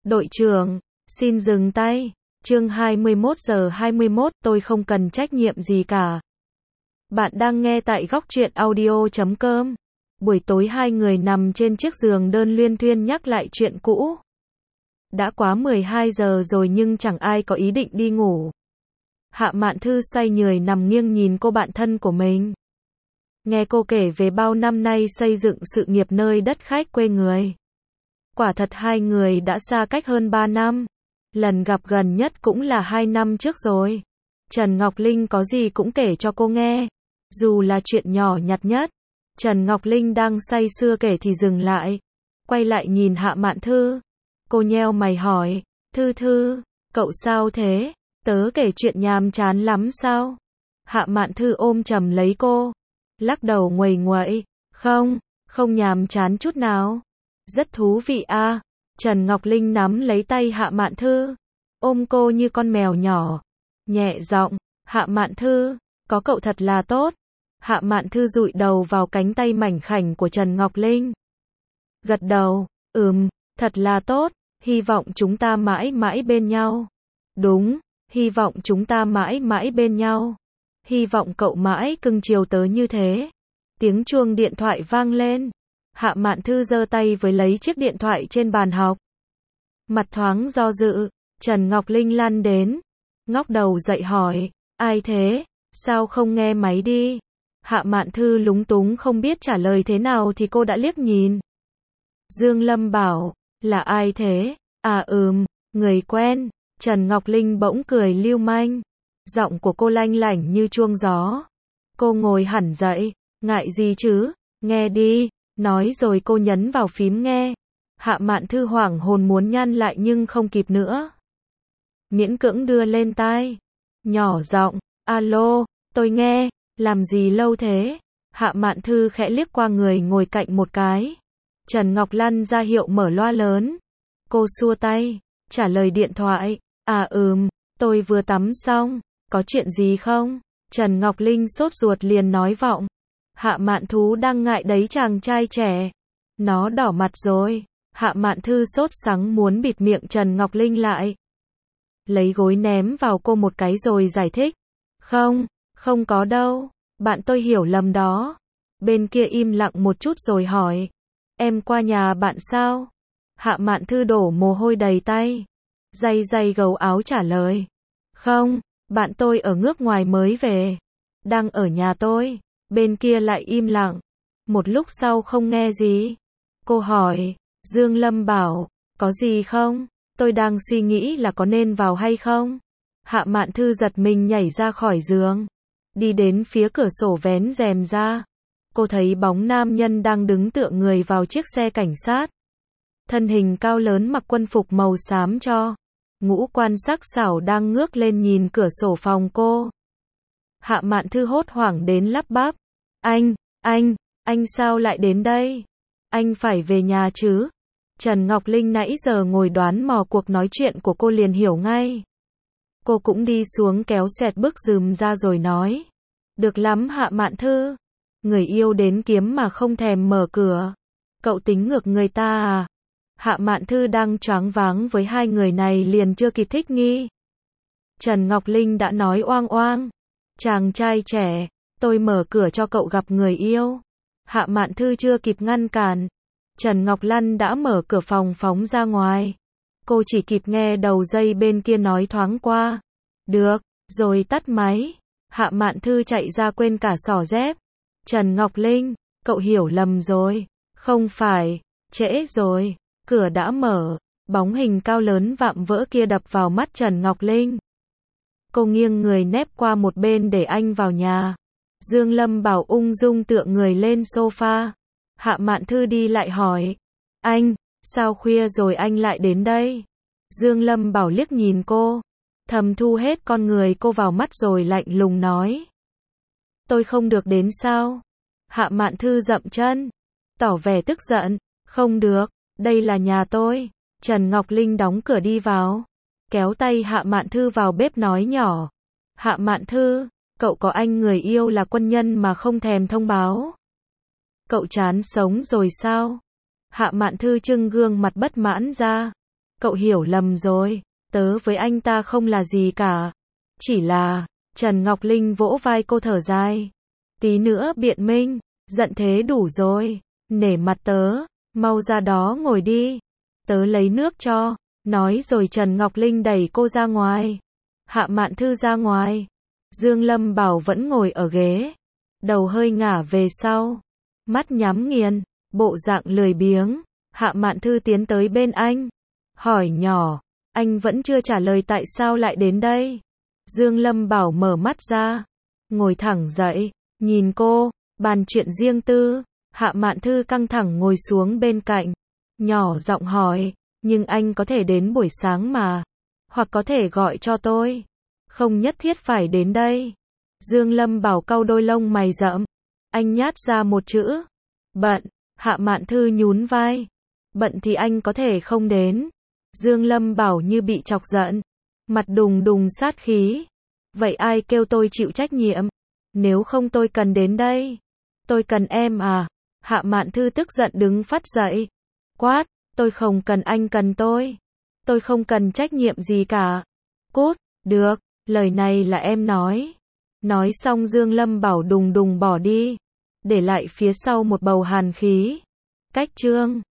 Đội trưởng, xin dừng tay. Chương 21:21, tôi không cần trách nhiệm gì cả. Bạn đang nghe tại góc truyện audio.com. Buổi tối hai người nằm trên chiếc giường đơn luyên thuyên nhắc lại chuyện cũ. Đã quá 12 giờ rồi nhưng chẳng ai có ý định đi ngủ. Hạ Mạn Thư xoay người nằm nghiêng nhìn cô bạn thân của mình. Nghe cô kể về bao năm nay xây dựng sự nghiệp nơi đất khách quê người. Quả thật hai người đã xa cách hơn 3 năm. Lần gặp gần nhất cũng là 2 năm trước rồi. Trần Ngọc Linh có gì cũng kể cho cô nghe. Dù là chuyện nhỏ nhặt nhất. Trần Ngọc Linh đang say sưa kể thì dừng lại. Quay lại nhìn Hạ Mạn Thư. Cô nheo mày hỏi. Thư, cậu sao thế? Tớ kể chuyện nhàm chán lắm sao? Hạ Mạn Thư ôm chầm lấy cô. Lắc đầu nguầy nguậy. Không nhàm chán chút nào. Rất thú vị à. Trần Ngọc Linh nắm lấy tay Hạ Mạn Thư. Ôm cô như con mèo nhỏ. Nhẹ giọng. Hạ Mạn Thư, có cậu thật là tốt. Hạ Mạn Thư dụi đầu vào cánh tay mảnh khảnh của Trần Ngọc Linh. Gật đầu. Thật là tốt. Hy vọng chúng ta mãi mãi bên nhau. Đúng. Hy vọng chúng ta mãi mãi bên nhau. Hy vọng cậu mãi cưng chiều tớ như thế. Tiếng chuông điện thoại vang lên. Hạ Mạn Thư giơ tay với lấy chiếc điện thoại trên bàn học. Mặt thoáng do dự. Trần Ngọc Linh lăn đến. Ngóc đầu dậy hỏi. Ai thế? Sao không nghe máy đi? Hạ Mạn Thư lúng túng không biết trả lời thế nào thì cô đã liếc nhìn. Dương Lâm bảo. Là ai thế? À người quen. Trần Ngọc Linh bỗng cười lưu manh. Giọng của cô lanh lảnh như chuông gió. Cô ngồi hẳn dậy. Ngại gì chứ? Nghe đi. Nói rồi cô nhấn vào phím nghe. Hạ Mạn Thư hoảng hồn muốn nhăn lại nhưng không kịp nữa. Miễn cưỡng đưa lên tai. Nhỏ giọng. Alo, tôi nghe. Làm gì lâu thế? Hạ Mạn Thư khẽ liếc qua người ngồi cạnh một cái. Trần Ngọc Lan ra hiệu mở loa lớn. Cô xua tay. Trả lời điện thoại. À tôi vừa tắm xong. Có chuyện gì không? Trần Ngọc Linh sốt ruột liền nói vọng. Hạ Mạn Thú đang ngại đấy chàng trai trẻ. Nó đỏ mặt rồi. Hạ Mạn Thư sốt sắng muốn bịt miệng Trần Ngọc Linh lại. Lấy gối ném vào cô một cái rồi giải thích. Không có đâu. Bạn tôi hiểu lầm đó. Bên kia im lặng một chút rồi hỏi. Em qua nhà bạn sao? Hạ Mạn Thư đổ mồ hôi đầy tay. Day gấu áo trả lời. Không, bạn tôi ở nước ngoài mới về. Đang ở nhà tôi. Bên kia lại im lặng. Một lúc sau không nghe gì. Cô hỏi. Dương Lâm bảo. Có gì không? Tôi đang suy nghĩ là có nên vào hay không? Hạ Mạn Thư giật mình nhảy ra khỏi giường. Đi đến phía cửa sổ vén rèm ra. Cô thấy bóng nam nhân đang đứng tựa người vào chiếc xe cảnh sát. Thân hình cao lớn mặc quân phục màu xám cho. Ngũ quan sắc sảo đang ngước lên nhìn cửa sổ phòng cô. Hạ Mạn Thư hốt hoảng đến lắp bắp. Anh sao lại đến đây? Anh phải về nhà chứ? Trần Ngọc Linh nãy giờ ngồi đoán mò cuộc nói chuyện của cô liền hiểu ngay. Cô cũng đi xuống kéo xẹt bức rườm ra rồi nói. Được lắm Hạ Mạn Thư. Người yêu đến kiếm mà không thèm mở cửa. Cậu tính ngược người ta à? Hạ Mạn Thư đang choáng váng với hai người này liền chưa kịp thích nghi. Trần Ngọc Linh đã nói oang oang. Chàng trai trẻ, tôi mở cửa cho cậu gặp người yêu. Hạ Mạn Thư chưa kịp ngăn cản. Trần Ngọc Lan đã mở cửa phòng phóng ra ngoài. Cô chỉ kịp nghe đầu dây bên kia nói thoáng qua. Được, rồi tắt máy. Hạ Mạn Thư chạy ra quên cả xỏ dép. Trần Ngọc Linh, cậu hiểu lầm rồi. Không phải, trễ rồi. Cửa đã mở. Bóng hình cao lớn vạm vỡ kia đập vào mắt Trần Ngọc Linh. Cô nghiêng người nép qua một bên để anh vào nhà. Dương Lâm bảo ung dung tựa người lên sofa. Hạ Mạn Thư đi lại hỏi. Anh, sao khuya rồi anh lại đến đây? Dương Lâm bảo liếc nhìn cô. Thầm thu hết con người cô vào mắt rồi lạnh lùng nói. Tôi không được đến sao? Hạ Mạn Thư dậm chân. Tỏ vẻ tức giận. Không được, đây là nhà tôi. Trần Ngọc Linh đóng cửa đi vào. Kéo tay Hạ Mạn Thư vào bếp nói nhỏ. Hạ Mạn Thư, cậu có anh người yêu là quân nhân mà không thèm thông báo. Cậu chán sống rồi sao? Hạ Mạn Thư trưng gương mặt bất mãn ra. Cậu hiểu lầm rồi, tớ với anh ta không là gì cả. Chỉ là, Trần Ngọc Linh vỗ vai cô thở dài. Tí nữa biện minh, giận thế đủ rồi, nể mặt tớ, mau ra đó ngồi đi. Tớ lấy nước cho, nói rồi Trần Ngọc Linh đẩy cô ra ngoài. Hạ Mạn Thư ra ngoài. Dương Lâm Bảo vẫn ngồi ở ghế, đầu hơi ngả về sau, mắt nhắm nghiền, bộ dạng lười biếng. Hạ Mạn Thư tiến tới bên anh, hỏi nhỏ, anh vẫn chưa trả lời tại sao lại đến đây. Dương Lâm Bảo mở mắt ra, ngồi thẳng dậy, nhìn cô, bàn chuyện riêng tư. Hạ Mạn Thư căng thẳng ngồi xuống bên cạnh, nhỏ giọng hỏi, nhưng anh có thể đến buổi sáng mà, hoặc có thể gọi cho tôi, không nhất thiết phải đến đây. Dương Lâm Bảo cau đôi lông mày rậm, anh nhát ra một chữ, bận. Hạ Mạn Thư nhún vai, bận thì anh có thể không đến. Dương Lâm Bảo như bị chọc giận, mặt đùng đùng sát khí. Vậy ai kêu tôi chịu trách nhiệm? Nếu không tôi cần đến đây. Tôi cần em à? Hạ Mạn Thư tức giận đứng phắt dậy, quát, tôi không cần anh cần tôi. Tôi không cần trách nhiệm gì cả. Cút, được, lời này là em nói. Nói xong Dương Lâm Bảo đùng đùng bỏ đi, để lại phía sau một bầu hàn khí. Cách chương